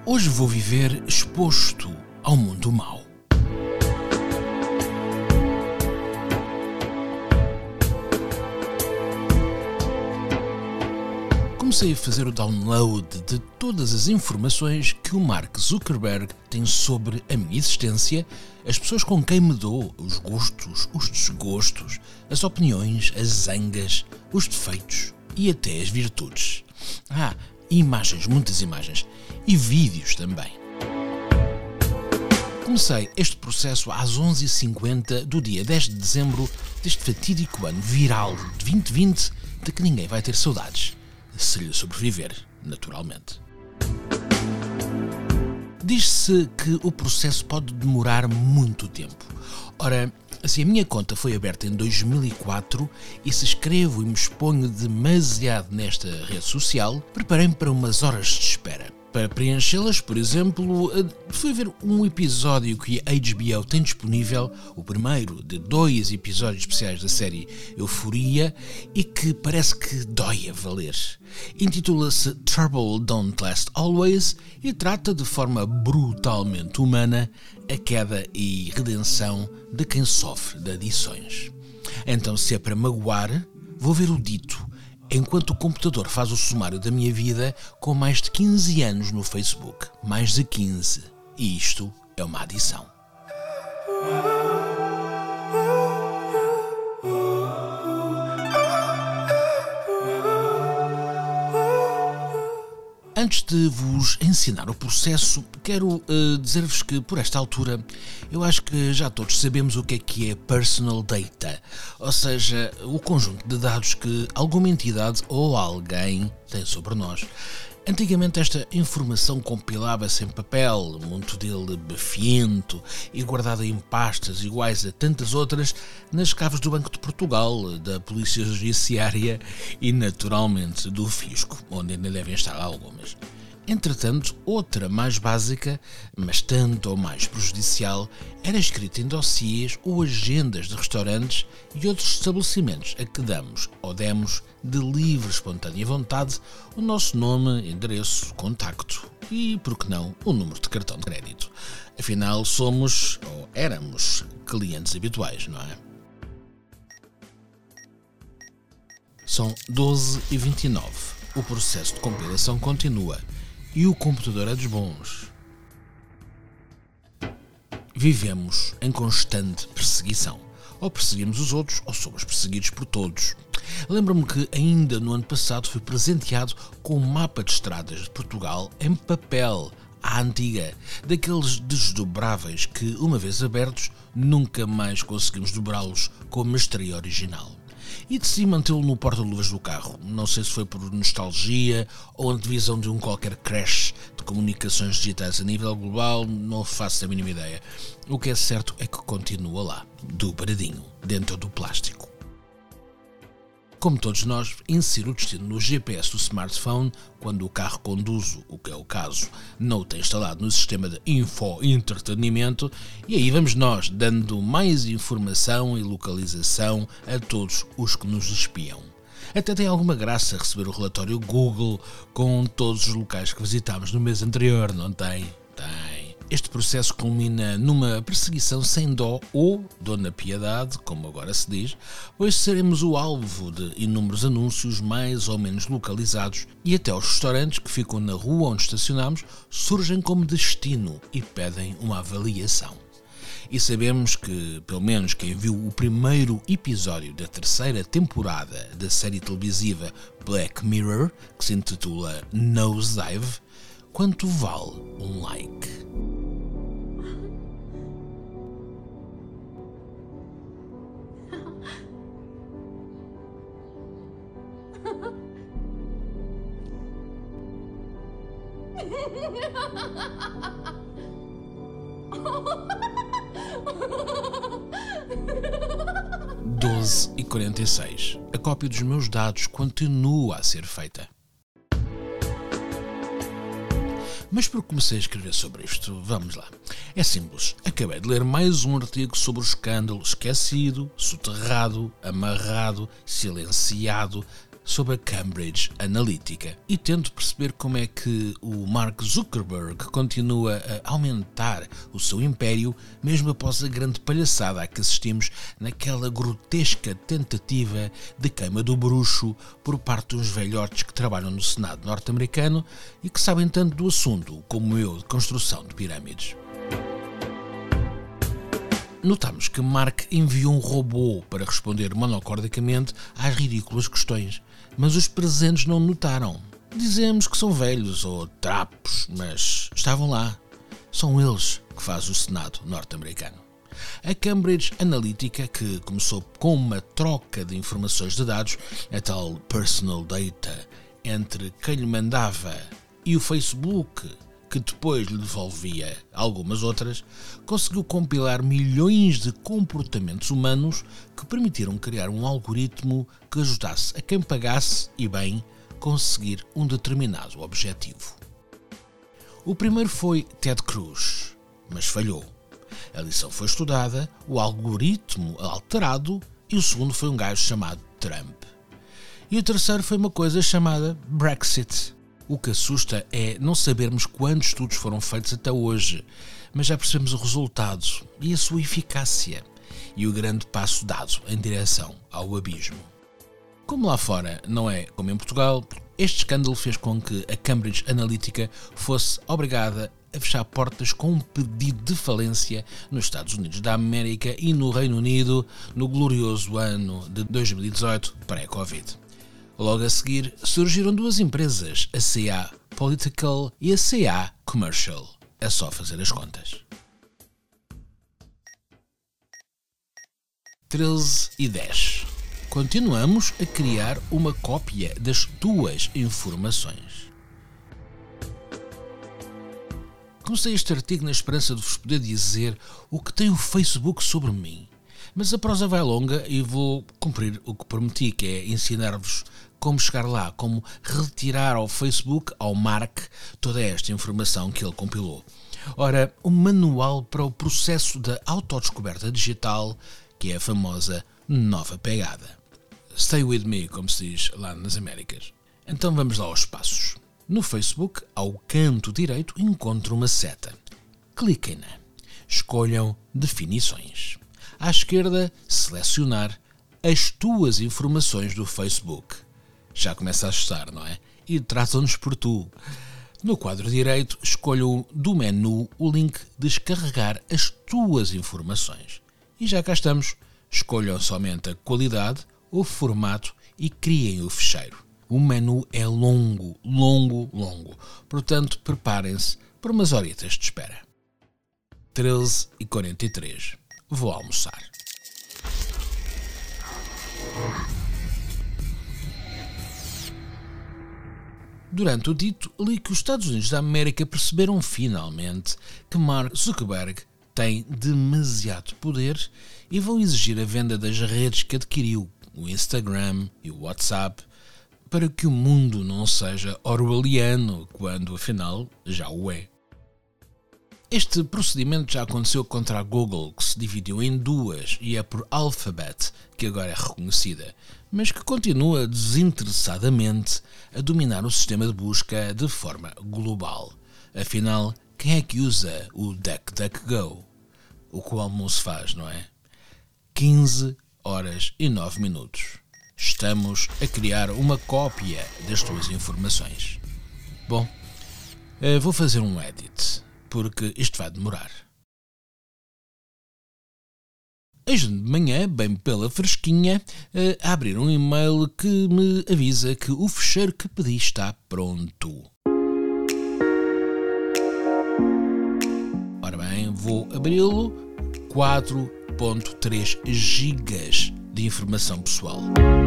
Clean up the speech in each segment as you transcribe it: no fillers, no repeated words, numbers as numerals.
Hoje vou viver exposto ao mundo mau. Comecei a fazer o download de todas as informações que o Mark Zuckerberg tem sobre a minha existência, as pessoas com quem me dou, os gostos, os desgostos, as opiniões, as zangas, os defeitos e até as virtudes. Imagens, muitas imagens, e vídeos também. Comecei este processo às 11h50 do dia 10 de dezembro deste fatídico ano viral de 2020 de que ninguém vai ter saudades, se lhe sobreviver, naturalmente. Diz-se que o processo pode demorar muito tempo. Ora, se a minha conta foi aberta em 2004 e se escrevo e me exponho demasiado nesta rede social, preparei-me para umas horas de espera. Para preenchê-las, por exemplo, fui ver um episódio que a HBO tem disponível, o primeiro de 2 episódios especiais da série Euforia, e que parece que dói a valer. Intitula-se Trouble Don't Last Always e trata de forma brutalmente humana a queda e redenção de quem sofre de adições. Então, se é para magoar, vou ver o dito, enquanto o computador faz o sumário da minha vida com mais de 15 anos no Facebook. Mais de 15. E isto é uma adição. Antes de vos ensinar o processo, quero dizer-vos que, por esta altura, eu acho que já todos sabemos o que é personal data, ou seja, o conjunto de dados que alguma entidade ou alguém tem sobre nós. Antigamente esta informação compilava-se em papel, muito dele bafiento e guardado em pastas iguais a tantas outras nas caves do Banco de Portugal, da Polícia Judiciária e naturalmente do Fisco, onde ainda devem estar algumas. Entretanto, outra mais básica, mas tanto ou mais prejudicial, era escrita em dossiês ou agendas de restaurantes e outros estabelecimentos a que damos ou demos de livre espontânea vontade o nosso nome, endereço, contacto e, por que não, o número de cartão de crédito. Afinal, somos, ou éramos, clientes habituais, não é? São 12h29. O processo de compilação continua. E o computador é dos bons. Vivemos em constante perseguição. Ou perseguimos os outros, ou somos perseguidos por todos. Lembro-me que ainda no ano passado fui presenteado com um mapa de estradas de Portugal em papel, à antiga, daqueles desdobráveis que, uma vez abertos, nunca mais conseguimos dobrá-los com a mestria original. E decidi mantê-lo no porta-luvas do carro. Não sei se foi por nostalgia ou antevisão de um qualquer crash de comunicações digitais a nível global, não faço a mínima ideia. O que é certo é que continua lá, dobradinho, dentro do plástico. Como todos nós, insiro o destino no GPS do smartphone quando o carro conduzo, o que é o caso, não o tem instalado no sistema de info-entretenimento, e aí vamos nós, dando mais informação e localização a todos os que nos espiam. Até tem alguma graça receber o relatório Google com todos os locais que visitámos no mês anterior, não tem? Tem. Este processo culmina numa perseguição sem dó ou dona piedade, como agora se diz, pois seremos o alvo de inúmeros anúncios mais ou menos localizados e até os restaurantes que ficam na rua onde estacionamos surgem como destino e pedem uma avaliação. E sabemos que, pelo menos quem viu o primeiro episódio da 3ª temporada da série televisiva Black Mirror, que se intitula Nosedive, quanto vale um like? Doze e 46. A cópia dos meus dados continua a ser feita. Mas por que comecei a escrever sobre isto? Vamos lá. É simples. Acabei de ler mais um artigo sobre o escândalo esquecido, soterrado, amarrado, silenciado, sobre a Cambridge Analytica e tento perceber como é que o Mark Zuckerberg continua a aumentar o seu império mesmo após a grande palhaçada a que assistimos naquela grotesca tentativa de queima do bruxo por parte dos velhotes que trabalham no Senado norte-americano e que sabem tanto do assunto como eu de construção de pirâmides. Notamos que Mark enviou um robô para responder monocordicamente às ridículas questões, mas os presentes não notaram. Dizemos que são velhos ou trapos, mas estavam lá. São eles que fazem o Senado norte-americano. A Cambridge Analytica, que começou com uma troca de informações de dados, a tal personal data, entre quem lhe mandava e o Facebook, que depois lhe devolvia algumas outras, conseguiu compilar milhões de comportamentos humanos que permitiram criar um algoritmo que ajudasse a quem pagasse, e bem, conseguir um determinado objetivo. O primeiro foi Ted Cruz, mas falhou. A lição foi estudada, o algoritmo alterado, e o segundo foi um gajo chamado Trump. E o terceiro foi uma coisa chamada Brexit. O que assusta é não sabermos quantos estudos foram feitos até hoje, mas já percebemos o resultado e a sua eficácia e o grande passo dado em direção ao abismo. Como lá fora não é como em Portugal, este escândalo fez com que a Cambridge Analytica fosse obrigada a fechar portas com um pedido de falência nos Estados Unidos da América e no Reino Unido no glorioso ano de 2018 pré-Covid. Logo a seguir, surgiram duas empresas, a CA Political e a CA Commercial. É só fazer as contas. 13 e 10. Continuamos a criar uma cópia das tuas informações. Comecei este artigo na esperança de vos poder dizer o que tem o Facebook sobre mim. Mas a prosa vai longa e vou cumprir o que prometi, que é ensinar-vos como chegar lá, como retirar ao Facebook, ao Mark, toda esta informação que ele compilou. Ora, o manual para o processo da autodescoberta digital, que é a famosa nova pegada. Stay with me, como se diz lá nas Américas. Então vamos lá aos passos. No Facebook, ao canto direito, encontro uma seta. Cliquem-na. Escolham definições. À esquerda, selecionar as tuas informações do Facebook. Já começa a assustar, não é? E tratam-nos por tu. No quadro direito, escolham do menu o link descarregar as tuas informações. E já cá estamos. Escolham somente a qualidade, o formato e criem o ficheiro. O menu é longo. Portanto, preparem-se para umas horitas de espera. 13h43. Vou almoçar. Durante o dito, li que os Estados Unidos da América perceberam finalmente que Mark Zuckerberg tem demasiado poder e vão exigir a venda das redes que adquiriu, o Instagram e o WhatsApp, para que o mundo não seja orwelliano, quando afinal já o é. Este procedimento já aconteceu contra a Google, que se dividiu em duas e é por Alphabet que agora é reconhecida, mas que continua desinteressadamente a dominar o sistema de busca de forma global. Afinal, quem é que usa o DuckDuckGo? O que o almoço faz, não é? 15h09. Estamos a criar uma cópia das tuas informações. Bom, vou fazer um edit, porque isto vai demorar. Hoje de manhã, bem pela fresquinha, a abrir um e-mail que me avisa que o ficheiro que pedi está pronto. Ora bem, vou abri-lo. 4.3 GB de informação pessoal.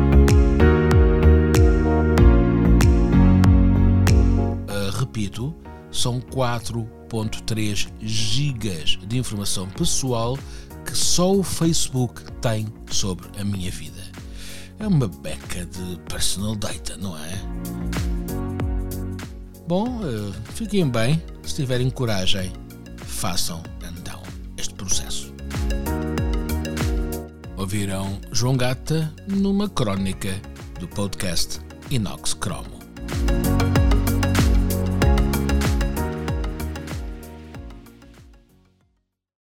Repito, são 4.3 GB de informação pessoal que só o Facebook tem sobre a minha vida. É uma beca de personal data, não é? Bom, fiquem bem. Se tiverem coragem, façam então este processo. Ouviram João Gata numa crónica do podcast inox cromo.